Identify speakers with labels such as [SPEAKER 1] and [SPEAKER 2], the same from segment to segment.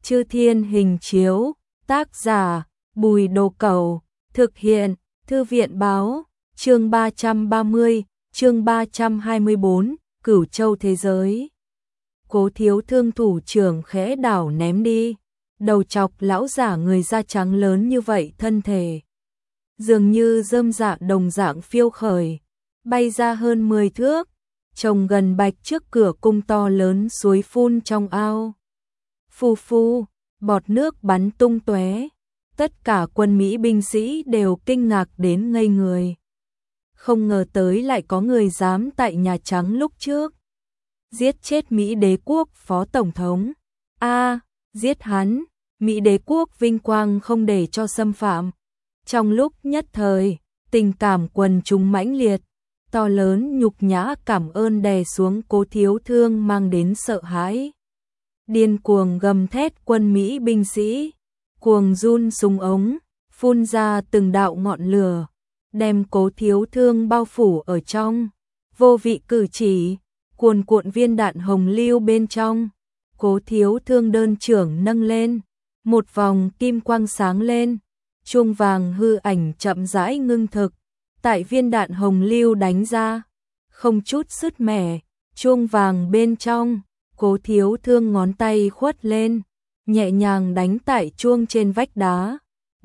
[SPEAKER 1] Chư Thiên Hình Chiếu, tác giả Bùi Đồ Cẩu, thực hiện Thư viện Báo, chương 330, chương 324, Cửu Châu Thế Giới. Cố Thiếu Thương thủ trưởng khẽ đảo ném đi, đầu chọc lão giả người da trắng lớn như vậy thân thể. Dường như rơm dạ đồng dạng phiêu khởi, bay ra hơn 10 thước, trồng gần bạch trước cửa cung to lớn suối phun trong ao. Phù phù, bọt nước bắn tung tóe, tất cả quân Mỹ binh sĩ đều kinh ngạc đến ngây người. Không ngờ tới lại có người dám tại Nhà Trắng lúc trước giết chết Mỹ đế quốc phó tổng thống. Giết hắn, Mỹ đế quốc vinh quang không để cho xâm phạm. Trong lúc nhất thời, tình cảm quần chúng mãnh liệt, to lớn nhục nhã cảm ơn đè xuống Cố Thiếu Thương mang đến sợ hãi. Điên cuồng gầm thét quân Mỹ binh sĩ, cuồng run súng ống, phun ra từng đạo ngọn lửa, đem Cố Thiếu Thương bao phủ ở trong. Vô vị cử chỉ, cuồn cuộn viên đạn hồng lưu bên trong. Cố Thiếu Thương đơn trưởng nâng lên, một vòng kim quang sáng lên, chuông vàng hư ảnh chậm rãi ngưng thực, tại viên đạn hồng lưu đánh ra, không chút sứt mẻ, chuông vàng bên trong, Cố Thiếu Thương ngón tay khuất lên, nhẹ nhàng đánh tại chuông trên vách đá.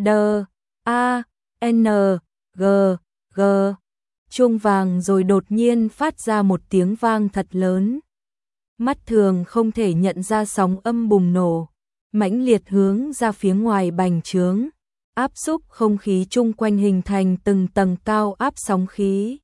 [SPEAKER 1] D-A-N-G G. Chuông vàng rồi đột nhiên phát ra một tiếng vang thật lớn. Mắt thường không thể nhận ra sóng âm bùng nổ, mãnh liệt hướng ra phía ngoài bành trướng, áp xúc không khí chung quanh hình thành từng tầng cao áp sóng khí.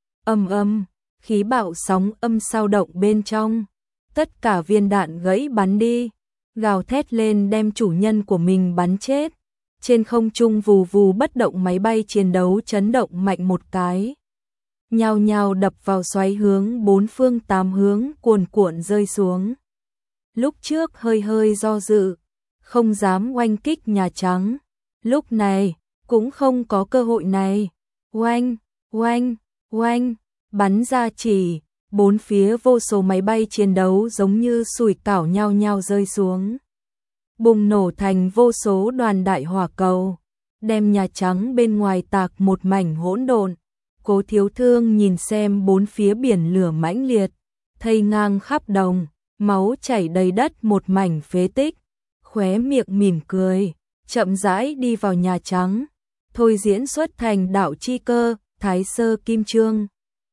[SPEAKER 1] Khí bạo sóng âm sao động bên trong, tất cả viên đạn gãy bắn đi, gào thét lên đem chủ nhân của mình bắn chết. Trên không trung vù vù bất động máy bay chiến đấu chấn động mạnh một cái, nhao nhao đập vào xoáy hướng bốn phương tám hướng cuồn cuộn rơi xuống. Lúc trước hơi hơi do dự, không dám oanh kích Nhà Trắng, lúc này cũng không có cơ hội này. Oanh, oanh, oanh, bắn ra chỉ, bốn phía vô số máy bay chiến đấu giống như sủi cảo nhao nhao rơi xuống, bùng nổ thành vô số đoàn đại hỏa cầu, đem Nhà Trắng bên ngoài tạc một mảnh hỗn độn. Cố Thiếu Thương nhìn xem bốn phía biển lửa mãnh liệt, thây ngang khắp đồng, máu chảy đầy đất một mảnh phế tích, khóe miệng mỉm cười, chậm rãi đi vào Nhà Trắng, thôi diễn xuất thành đạo chi cơ, thái sơ kim chương.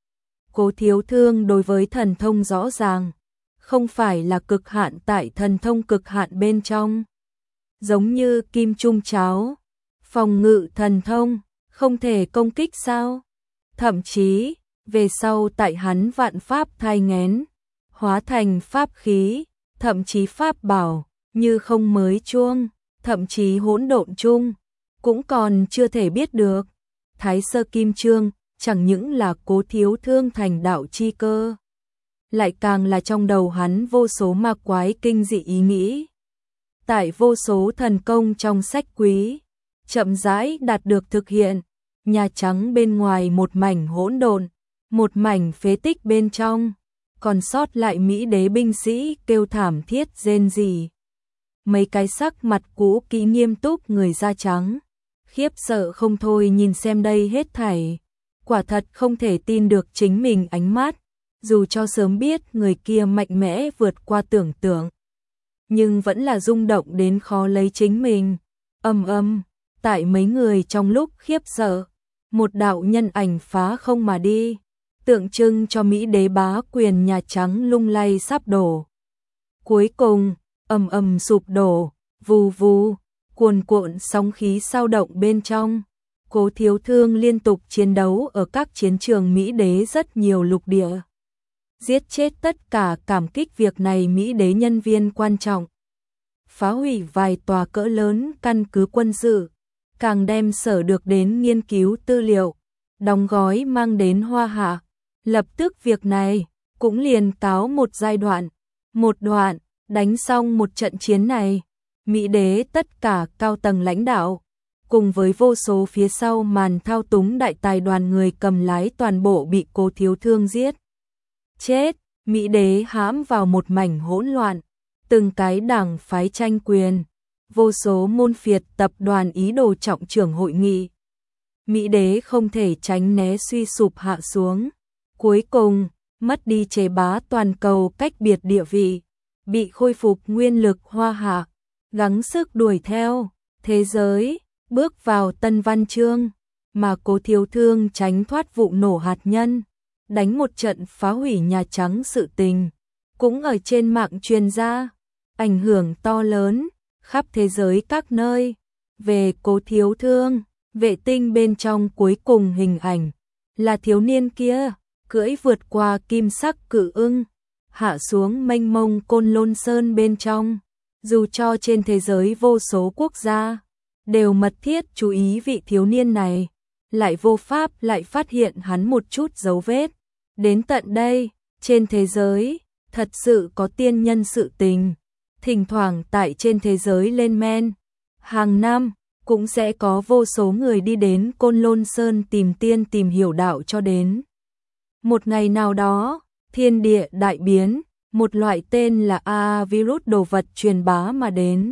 [SPEAKER 1] Cố Thiếu Thương đối với thần thông rõ ràng, không phải là cực hạn tại thần thông cực hạn bên trong. Giống như kim trung cháo, phòng ngự thần thông, không thể công kích sao? Thậm chí, về sau tại hắn vạn pháp thai nghén, hóa thành pháp khí, thậm chí pháp bảo, như không mới chuông, thậm chí hỗn độn chung, cũng còn chưa thể biết được. Thái sơ kim chương, chẳng những là Cố Thiếu Thương thành đạo chi cơ, lại càng là trong đầu hắn vô số ma quái kinh dị ý nghĩ. Tại vô số thần công trong sách quý, chậm rãi đạt được thực hiện. Nhà Trắng bên ngoài một mảnh hỗn độn, một mảnh phế tích bên trong, còn sót lại Mỹ đế binh sĩ kêu thảm thiết rên rỉ. Mấy cái sắc mặt cũ kỹ nghiêm túc người da trắng, khiếp sợ không thôi nhìn xem đây hết thảy, quả thật không thể tin được chính mình ánh mắt, dù cho sớm biết người kia mạnh mẽ vượt qua tưởng tượng, nhưng vẫn là rung động đến khó lấy chính mình. Tại mấy người trong lúc khiếp sợ, một đạo nhân ảnh phá không mà đi, tượng trưng cho Mỹ đế bá quyền Nhà Trắng lung lay sắp đổ. Cuối cùng, sụp đổ, vù vù, cuồn cuộn sóng khí sao động bên trong. Cố Thiếu Thương liên tục chiến đấu ở các chiến trường Mỹ đế rất nhiều lục địa, giết chết tất cả cảm kích việc này Mỹ đế nhân viên quan trọng, phá hủy vài tòa cỡ lớn căn cứ quân sự, càng đem sở được đến nghiên cứu tư liệu, đóng gói mang đến Hoa Hạ. Lập tức việc này cũng liền cáo một giai đoạn, một đoạn, đánh xong một trận chiến này, Mỹ đế tất cả cao tầng lãnh đạo, cùng với vô số phía sau màn thao túng đại tài đoàn người cầm lái toàn bộ bị Cố Thiếu Thương giết chết. Mỹ đế hãm vào một mảnh hỗn loạn, từng cái đảng phái tranh quyền, vô số môn phiệt tập đoàn ý đồ trọng trưởng hội nghị. Mỹ đế không thể tránh né suy sụp hạ xuống. Cuối cùng, mất đi chế bá toàn cầu cách biệt địa vị, bị khôi phục nguyên lực Hoa Hạ, gắng sức đuổi theo thế giới, bước vào tân văn chương, mà Cố Thiếu Thương tránh thoát vụ nổ hạt nhân, đánh một trận phá hủy Nhà Trắng sự tình, cũng ở trên mạng truyền ra, ảnh hưởng to lớn, khắp thế giới các nơi. Về Cố Thiếu Thương, vệ tinh bên trong cuối cùng hình ảnh là thiếu niên kia cưỡi vượt qua kim sắc cự ưng, hạ xuống mênh mông Côn Lôn Sơn bên trong. Dù cho trên thế giới vô số quốc gia đều mật thiết chú ý vị thiếu niên này, lại vô pháp lại phát hiện hắn một chút dấu vết. Đến tận đây, trên thế giới thật sự có tiên nhân sự tình, thỉnh thoảng tại trên thế giới lên men, hàng năm cũng sẽ có vô số người đi đến Côn Lôn Sơn tìm tiên tìm hiểu đạo, cho đến một ngày nào đó, thiên địa đại biến, một loại tên là A virus đồ vật truyền bá mà đến.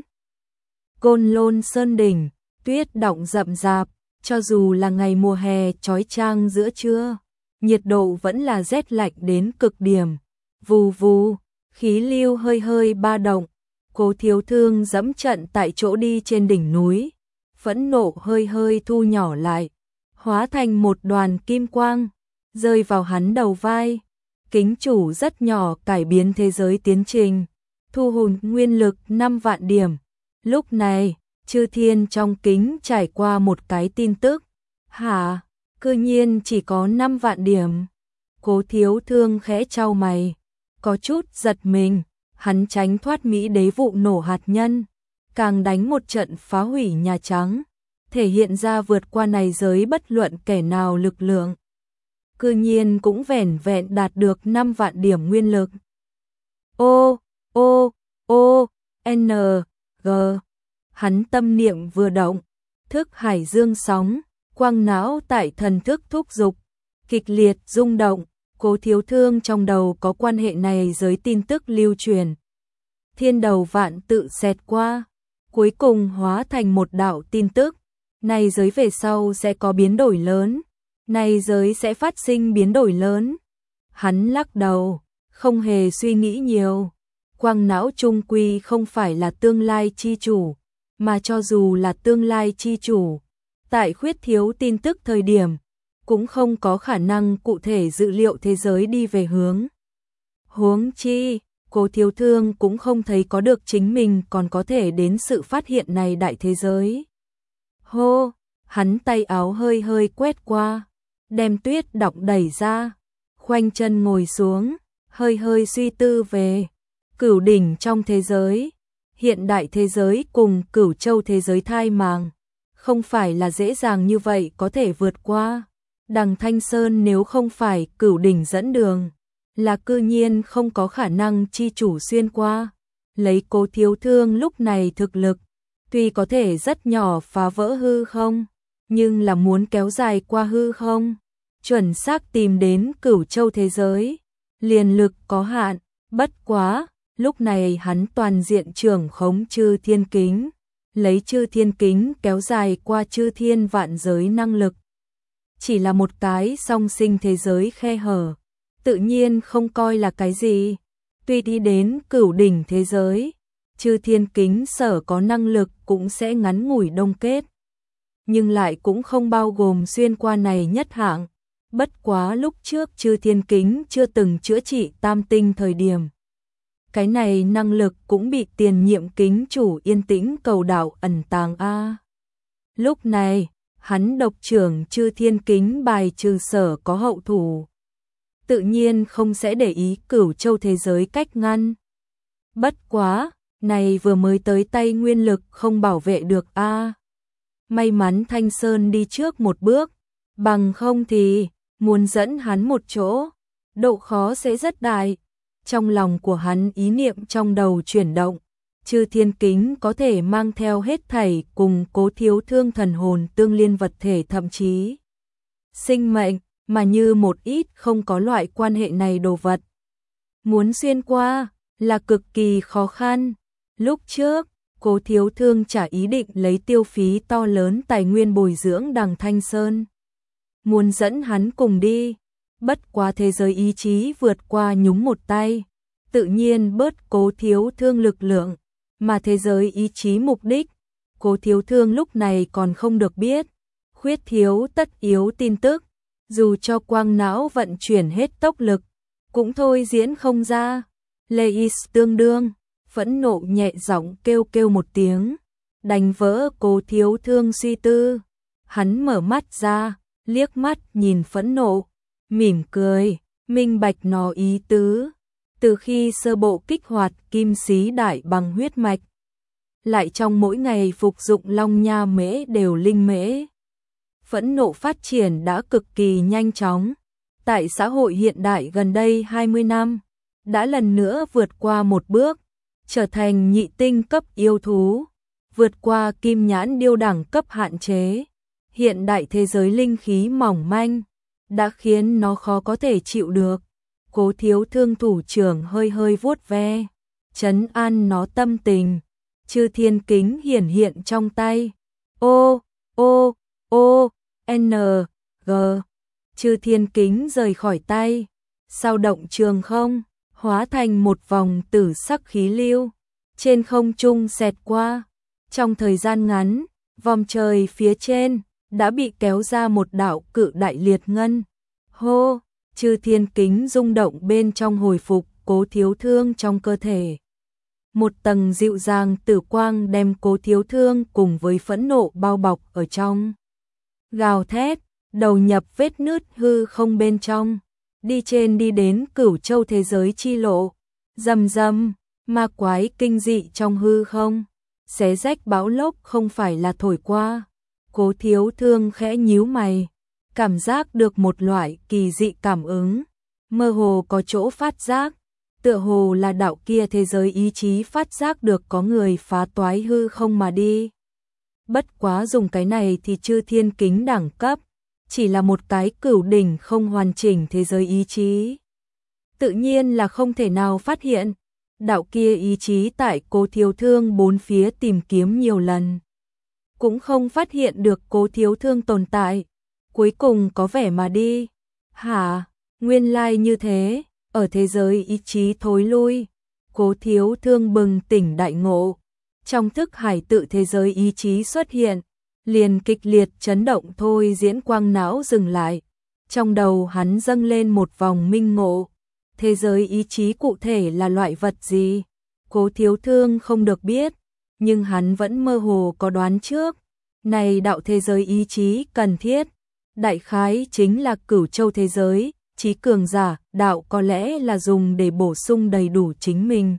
[SPEAKER 1] Côn Lôn Sơn đỉnh, tuyết đọng rậm rạp, cho dù là ngày mùa hè chói chang giữa trưa, nhiệt độ vẫn là rét lạnh đến cực điểm. Vù vù, khí lưu hơi hơi ba động, Cố Thiếu Thương dẫm trận tại chỗ đi trên đỉnh núi, phẫn nộ hơi hơi thu nhỏ lại, hóa thành một đoàn kim quang, rơi vào hắn đầu vai. Kính chủ rất nhỏ cải biến thế giới tiến trình, thu hồn nguyên lực 5 vạn điểm. Lúc này, chư thiên trong kính trải qua một cái tin tức. Hả? Cư nhiên chỉ có 5 vạn điểm. Cố Thiếu Thương khẽ chau mày, có chút giật mình, hắn tránh thoát Mỹ đế vụ nổ hạt nhân, càng đánh một trận phá hủy Nhà Trắng, thể hiện ra vượt qua này giới bất luận kẻ nào lực lượng. Cư nhiên cũng vẻn vẹn đạt được 5 vạn điểm nguyên lực. N, G. Hắn tâm niệm vừa động, thức hải dương sóng, quang não tại thần thức thúc dục, kịch liệt rung động. Cố Thiếu Thương trong đầu có quan hệ này giới tin tức lưu truyền. Thiên đầu vạn tự xẹt qua, cuối cùng hóa thành một đạo tin tức. Này giới về sau sẽ có biến đổi lớn. Này giới sẽ phát sinh biến đổi lớn. Hắn lắc đầu, không hề suy nghĩ nhiều. Quang não trung quy không phải là tương lai chi chủ, mà cho dù là tương lai chi chủ, tại khuyết thiếu tin tức thời điểm, cũng không có khả năng cụ thể dự liệu thế giới đi về hướng. Huống chi, Cố Thiếu Thương cũng không thấy có được chính mình còn có thể đến sự phát hiện này đại thế giới. Hô, hắn tay áo hơi hơi quét qua, đem tuyết đọng đẩy ra, khoanh chân ngồi xuống, hơi hơi suy tư về cửu đỉnh trong thế giới. Hiện đại thế giới cùng cửu châu thế giới thai màng, không phải là dễ dàng như vậy có thể vượt qua. Đằng Thanh Sơn nếu không phải cửu đỉnh dẫn đường, là cư nhiên không có khả năng chi chủ xuyên qua. Lấy Cố Thiếu Thương lúc này thực lực, tuy có thể rất nhỏ phá vỡ hư không, nhưng là muốn kéo dài qua hư không, chuẩn xác tìm đến cửu châu thế giới, liền lực có hạn. Bất quá, lúc này hắn toàn diện trưởng khống chư thiên kính, lấy chư thiên kính kéo dài qua chư thiên vạn giới năng lực. Chỉ là một cái song sinh thế giới khe hở, tự nhiên không coi là cái gì. Tuy đi đến cửu đỉnh thế giới, chư thiên kính sở có năng lực cũng sẽ ngắn ngủi đông kết, nhưng lại cũng không bao gồm xuyên qua này nhất hạng. Bất quá lúc trước chư thiên kính chưa từng chữa trị tam tinh thời điểm, cái này năng lực cũng bị tiền nhiệm kính chủ yên tĩnh cầu đạo ẩn tàng a. Lúc này, hắn độc trưởng chư thiên kính bài trừ sở có hậu thủ, tự nhiên không sẽ để ý cửu châu thế giới cách ngăn. Bất quá, này vừa mới tới tay nguyên lực không bảo vệ được a. May mắn Thanh Sơn đi trước một bước, bằng không thì muốn dẫn hắn một chỗ, độ khó sẽ rất đại. Trong lòng của hắn ý niệm trong đầu chuyển động, chư thiên kính có thể mang theo hết thảy cùng Cố Thiếu Thương thần hồn tương liên vật thể, thậm chí sinh mệnh, mà như một ít không có loại quan hệ này đồ vật. Muốn xuyên qua, là cực kỳ khó khăn. Lúc trước, Cố Thiếu Thương chả ý định lấy tiêu phí to lớn tài nguyên bồi dưỡng Đằng Thanh Sơn. Muốn dẫn hắn cùng đi, bất quá thế giới ý chí vượt qua nhúng một tay, tự nhiên bớt Cố Thiếu Thương lực lượng, mà thế giới ý chí mục đích, Cố Thiếu Thương lúc này còn không được biết, khuyết thiếu tất yếu tin tức, dù cho quang não vận chuyển hết tốc lực, cũng thôi diễn không ra. Leis tương đương, phẫn nộ nhẹ giọng kêu kêu một tiếng, đánh vỡ Cố Thiếu Thương suy tư. Hắn mở mắt ra, liếc mắt nhìn phẫn nộ, mỉm cười, minh bạch nó ý tứ. Từ khi sơ bộ kích hoạt kim xí đại bằng huyết mạch, lại trong mỗi ngày phục dụng long nha mễ đều linh mễ. Phẫn nộ phát triển đã cực kỳ nhanh chóng. Tại xã hội hiện đại gần đây 20 năm, đã lần nữa vượt qua một bước, trở thành nhị tinh cấp yêu thú, vượt qua kim nhãn điêu đẳng cấp hạn chế. Hiện đại thế giới linh khí mỏng manh, đã khiến nó khó có thể chịu được. Cố Thiếu Thương thủ trưởng hơi hơi vuốt ve, trấn an nó tâm tình. Chư thiên kính hiển hiện trong tay. O, O, O, N, G. Chư thiên kính rời khỏi tay, sao động trường không, hóa thành một vòng tử sắc khí lưu, trên không trung xẹt qua. Trong thời gian ngắn, vòng trời phía trên đã bị kéo ra một đạo cự đại liệt ngân. Hô, chư thiên kính rung động bên trong hồi phục Cố Thiếu Thương trong cơ thể. Một tầng dịu dàng tử quang đem Cố Thiếu Thương cùng với phẫn nộ bao bọc ở trong. Gào thét, đầu nhập vết nứt hư không bên trong, đi trên đi đến Cửu Châu thế giới chi lộ. Rầm rầm, ma quái kinh dị trong hư không, xé rách bão lốc không phải là thổi qua. Cố Thiếu Thương khẽ nhíu mày, cảm giác được một loại kỳ dị cảm ứng, mơ hồ có chỗ phát giác, tựa hồ là đạo kia thế giới ý chí phát giác được có người phá toái hư không mà đi. Bất quá dùng cái này thì chư thiên kính đẳng cấp, chỉ là một cái cửu đỉnh không hoàn chỉnh thế giới ý chí. Tự nhiên là không thể nào phát hiện. Đạo kia ý chí tại Cố Thiếu Thương bốn phía tìm kiếm nhiều lần, cũng không phát hiện được Cố Thiếu Thương tồn tại. Cuối cùng có vẻ mà đi. Hả, nguyên lai như thế, ở thế giới ý chí thối lui. Cố Thiếu Thương bừng tỉnh đại ngộ. Trong thức hải tự thế giới ý chí xuất hiện, liền kịch liệt chấn động thôi diễn quang não dừng lại. Trong đầu hắn dâng lên một vòng minh ngộ. Thế giới ý chí cụ thể là loại vật gì? Cố Thiếu Thương không được biết, nhưng hắn vẫn mơ hồ có đoán trước. Này đạo thế giới ý chí cần thiết, đại khái chính là Cửu Châu thế giới, chí cường giả, đạo có lẽ là dùng để bổ sung đầy đủ chính mình.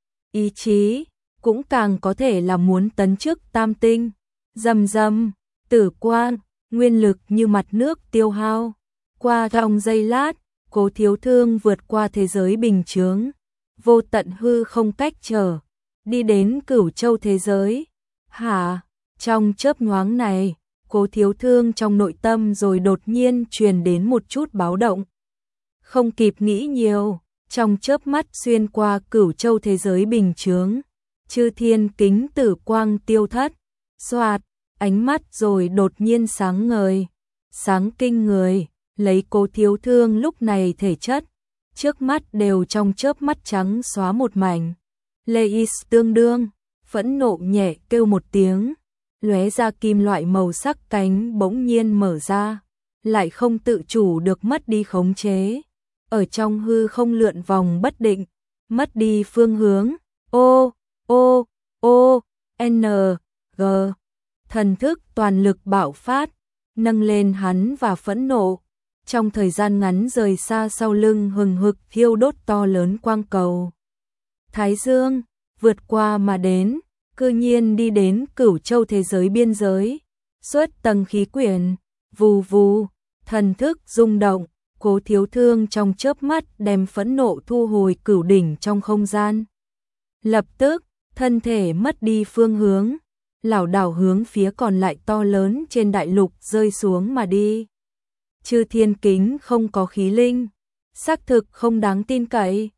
[SPEAKER 1] Ý chí, cũng càng có thể là muốn tấn chức tam tinh. Rầm rầm, tử quang, nguyên lực như mặt nước tiêu hao. Qua trong giây lát, Cố Thiếu Thương vượt qua thế giới bình chướng, vô tận hư không cách trở, đi đến Cửu Châu thế giới. Hả, trong chớp nhoáng này, Cố Thiếu Thương trong nội tâm rồi đột nhiên truyền đến một chút báo động. Không kịp nghĩ nhiều, trong chớp mắt xuyên qua Cửu Châu thế giới bình chướng, chư thiên kính tử quang tiêu thất, xoạt, ánh mắt rồi đột nhiên sáng ngời, sáng kinh người. Lấy Cố Thiếu Thương lúc này thể chất, trước mắt đều trong chớp mắt trắng xóa một mảnh. Leis tương đương, phẫn nộ nhẹ kêu một tiếng, lóe ra kim loại màu sắc cánh bỗng nhiên mở ra, lại không tự chủ được mất đi khống chế. Ở trong hư không lượn vòng bất định, mất đi phương hướng. O, O, O, N, G. Thần thức toàn lực bạo phát, nâng lên hắn và phẫn nộ. Trong thời gian ngắn rời xa sau lưng hừng hực thiêu đốt to lớn quang cầu. Thái Dương, vượt qua mà đến, cư nhiên đi đến Cửu Châu thế giới biên giới. Xuất tầng khí quyển, vù vù, thần thức rung động, Cố Thiếu Thương trong chớp mắt đem phẫn nộ thu hồi cửu đỉnh trong không gian. Lập tức, thân thể mất đi phương hướng, lảo đảo hướng phía còn lại to lớn trên đại lục rơi xuống mà đi. Chư thiên kính không có khí linh, xác thực không đáng tin cậy.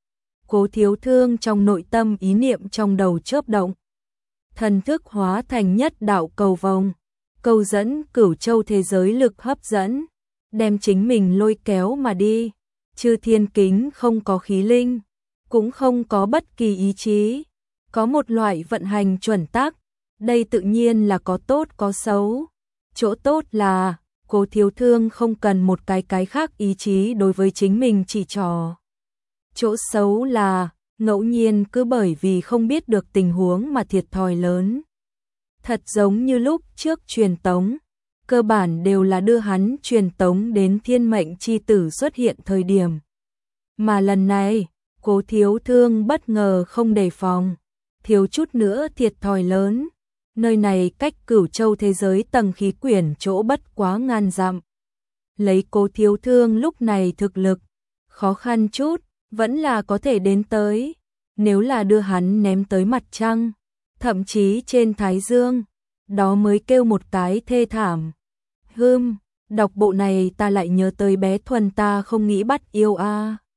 [SPEAKER 1] Cố Thiếu Thương trong nội tâm ý niệm trong đầu chớp động. Thần thức hóa thành nhất đạo cầu vồng, câu dẫn Cửu Châu thế giới lực hấp dẫn, đem chính mình lôi kéo mà đi. Chư Thiên Kính không có khí linh, cũng không có bất kỳ ý chí, có một loại vận hành chuẩn tắc, đây tự nhiên là có tốt có xấu. Chỗ tốt là, Cố Thiếu Thương không cần một cái khác ý chí đối với chính mình chỉ trò. Chỗ xấu là, ngẫu nhiên cứ bởi vì không biết được tình huống mà thiệt thòi lớn. Thật giống như lúc trước truyền tống, cơ bản đều là đưa hắn truyền tống đến thiên mệnh chi tử xuất hiện thời điểm. Mà lần này, Cố Thiếu Thương bất ngờ không đề phòng, thiếu chút nữa thiệt thòi lớn. Nơi này cách Cửu Châu thế giới tầng khí quyển chỗ bất quá ngàn dặm. Lấy Cố Thiếu Thương lúc này thực lực, khó khăn chút, vẫn là có thể đến tới. Nếu là đưa hắn ném tới mặt trăng, thậm chí trên Thái Dương, đó mới kêu một cái thê thảm. Đọc bộ này ta lại nhớ tới bé Thuần ta không nghĩ bắt yêu a.